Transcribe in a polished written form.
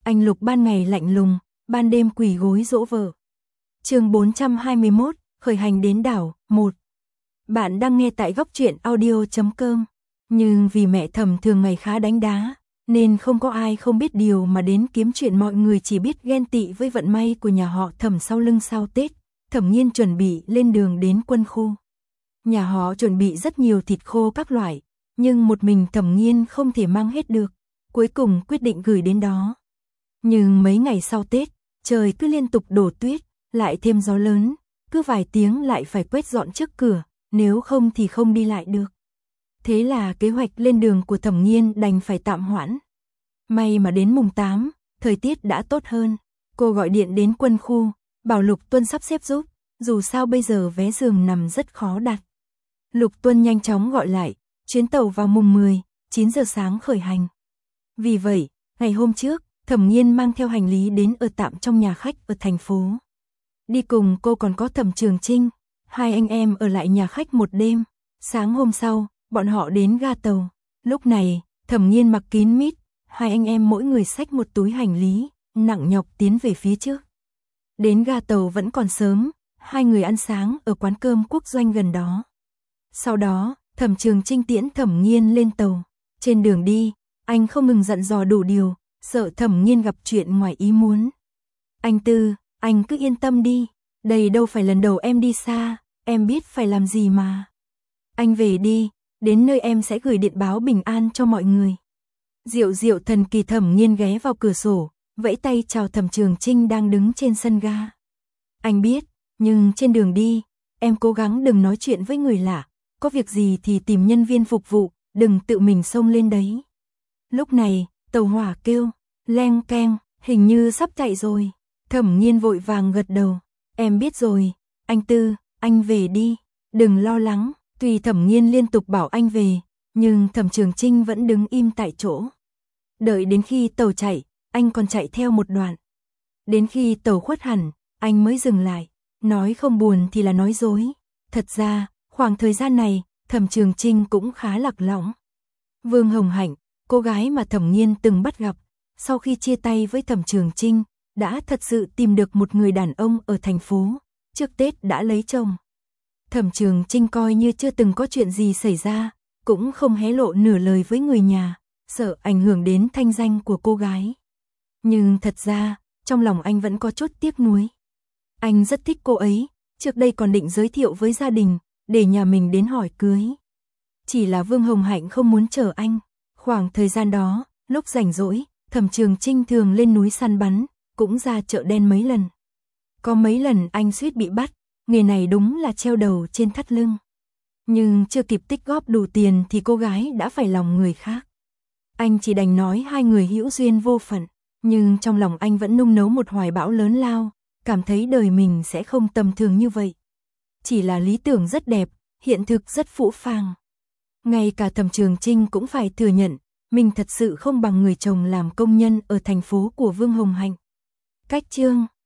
Anh Lục ban ngày lạnh lùng, ban đêm quỳ gối dỗ vợ. Chương 421, khởi hành đến đảo 1. Bạn đang nghe tại góc truyện audio.com. Nhưng vì mẹ Thẩm thường ngày khá đánh đá, nên không có ai không biết điều mà đến kiếm chuyện, mọi người chỉ biết ghen tị với vận may của nhà họ Thẩm. Sau lưng sau Tết, Thẩm Nghiên chuẩn bị lên đường đến quân khu. Nhà họ chuẩn bị rất nhiều thịt khô các loại, nhưng một mình Thẩm Nghiên không thể mang hết được, cuối cùng quyết định gửi đến đó. Nhưng mấy ngày sau Tết, trời cứ liên tục đổ tuyết, lại thêm gió lớn, cứ vài tiếng lại phải quét dọn trước cửa, nếu không thì không đi lại được. Thế là kế hoạch lên đường của Thẩm Nghiên đành phải tạm hoãn. May mà đến mùng 8, thời tiết đã tốt hơn. Cô gọi điện đến quân khu, bảo Lục Tuân sắp xếp giúp, dù sao bây giờ vé giường nằm rất khó đặt. Lục Tuân nhanh chóng gọi lại, chuyến tàu vào mùng 10, 9 giờ sáng khởi hành. Vì vậy, ngày hôm trước, Thẩm Nghiên mang theo hành lý đến ở tạm trong nhà khách ở thành phố. Đi cùng cô còn có Thẩm Trường Trinh, hai anh em ở lại nhà khách một đêm. Sáng hôm sau, bọn họ đến ga tàu. Lúc này, Thẩm Nghiên mặc kín mít, hai anh em mỗi người xách một túi hành lý, nặng nhọc tiến về phía trước. Đến ga tàu vẫn còn sớm, hai người ăn sáng ở quán cơm quốc doanh gần đó. Sau đó, Thẩm Trường Trinh tiễn Thẩm Nghiên lên tàu. Trên đường đi, anh không ngừng dặn dò đủ điều, sợ Thẩm Nghiên gặp chuyện ngoài ý muốn. Anh Tư, anh cứ yên tâm đi, đây đâu phải lần đầu em đi xa, em biết phải làm gì mà. Anh về đi, đến nơi em sẽ gửi điện báo bình an cho mọi người. Diệu diệu thần kỳ. Thẩm Nghiên ghé vào cửa sổ, vẫy tay chào Thẩm Trường Trinh đang đứng trên sân ga. Anh biết, nhưng trên đường đi, em cố gắng đừng nói chuyện với người lạ, có việc gì thì tìm nhân viên phục vụ, đừng tự mình xông lên đấy. Lúc này, tàu hỏa kêu, leng keng, hình như sắp chạy rồi. Thẩm Nghiên vội vàng gật đầu, em biết rồi, anh Tư, anh về đi, đừng lo lắng. Tuy Thẩm Nghiên liên tục bảo anh về, nhưng Thẩm Trường Trinh vẫn đứng im tại chỗ. Đợi đến khi tàu chạy, anh còn chạy theo một đoạn. Đến khi tàu khuất hẳn, anh mới dừng lại, nói không buồn thì là nói dối. Thật ra, khoảng thời gian này, Thẩm Trường Trinh cũng khá lạc lõng. Vương Hồng Hạnh, cô gái mà Thẩm Nghiên từng bắt gặp, sau khi chia tay với Thẩm Trường Trinh, đã thật sự tìm được một người đàn ông ở thành phố, trước Tết đã lấy chồng. Thẩm Trường Trinh coi như chưa từng có chuyện gì xảy ra, cũng không hé lộ nửa lời với người nhà, sợ ảnh hưởng đến thanh danh của cô gái. Nhưng thật ra, trong lòng anh vẫn có chút tiếc nuối. Anh rất thích cô ấy, trước đây còn định giới thiệu với gia đình, để nhà mình đến hỏi cưới. Chỉ là Vương Hồng Hạnh không muốn chờ anh. Khoảng thời gian đó, lúc rảnh rỗi, Thẩm Trường Trinh thường lên núi săn bắn, cũng ra chợ đen mấy lần. Có mấy lần anh suýt bị bắt, nghề này đúng là treo đầu trên thắt lưng. Nhưng chưa kịp tích góp đủ tiền thì cô gái đã phải lòng người khác. Anh chỉ đành nói hai người hữu duyên vô phận, nhưng trong lòng anh vẫn nung nấu một hoài bão lớn lao, cảm thấy đời mình sẽ không tầm thường như vậy. Chỉ là lý tưởng rất đẹp, hiện thực rất phũ phàng. Ngay cả Thẩm Trường Trinh cũng phải thừa nhận, mình thật sự không bằng người chồng làm công nhân ở thành phố của Vương Hồng Hạnh. Cách chương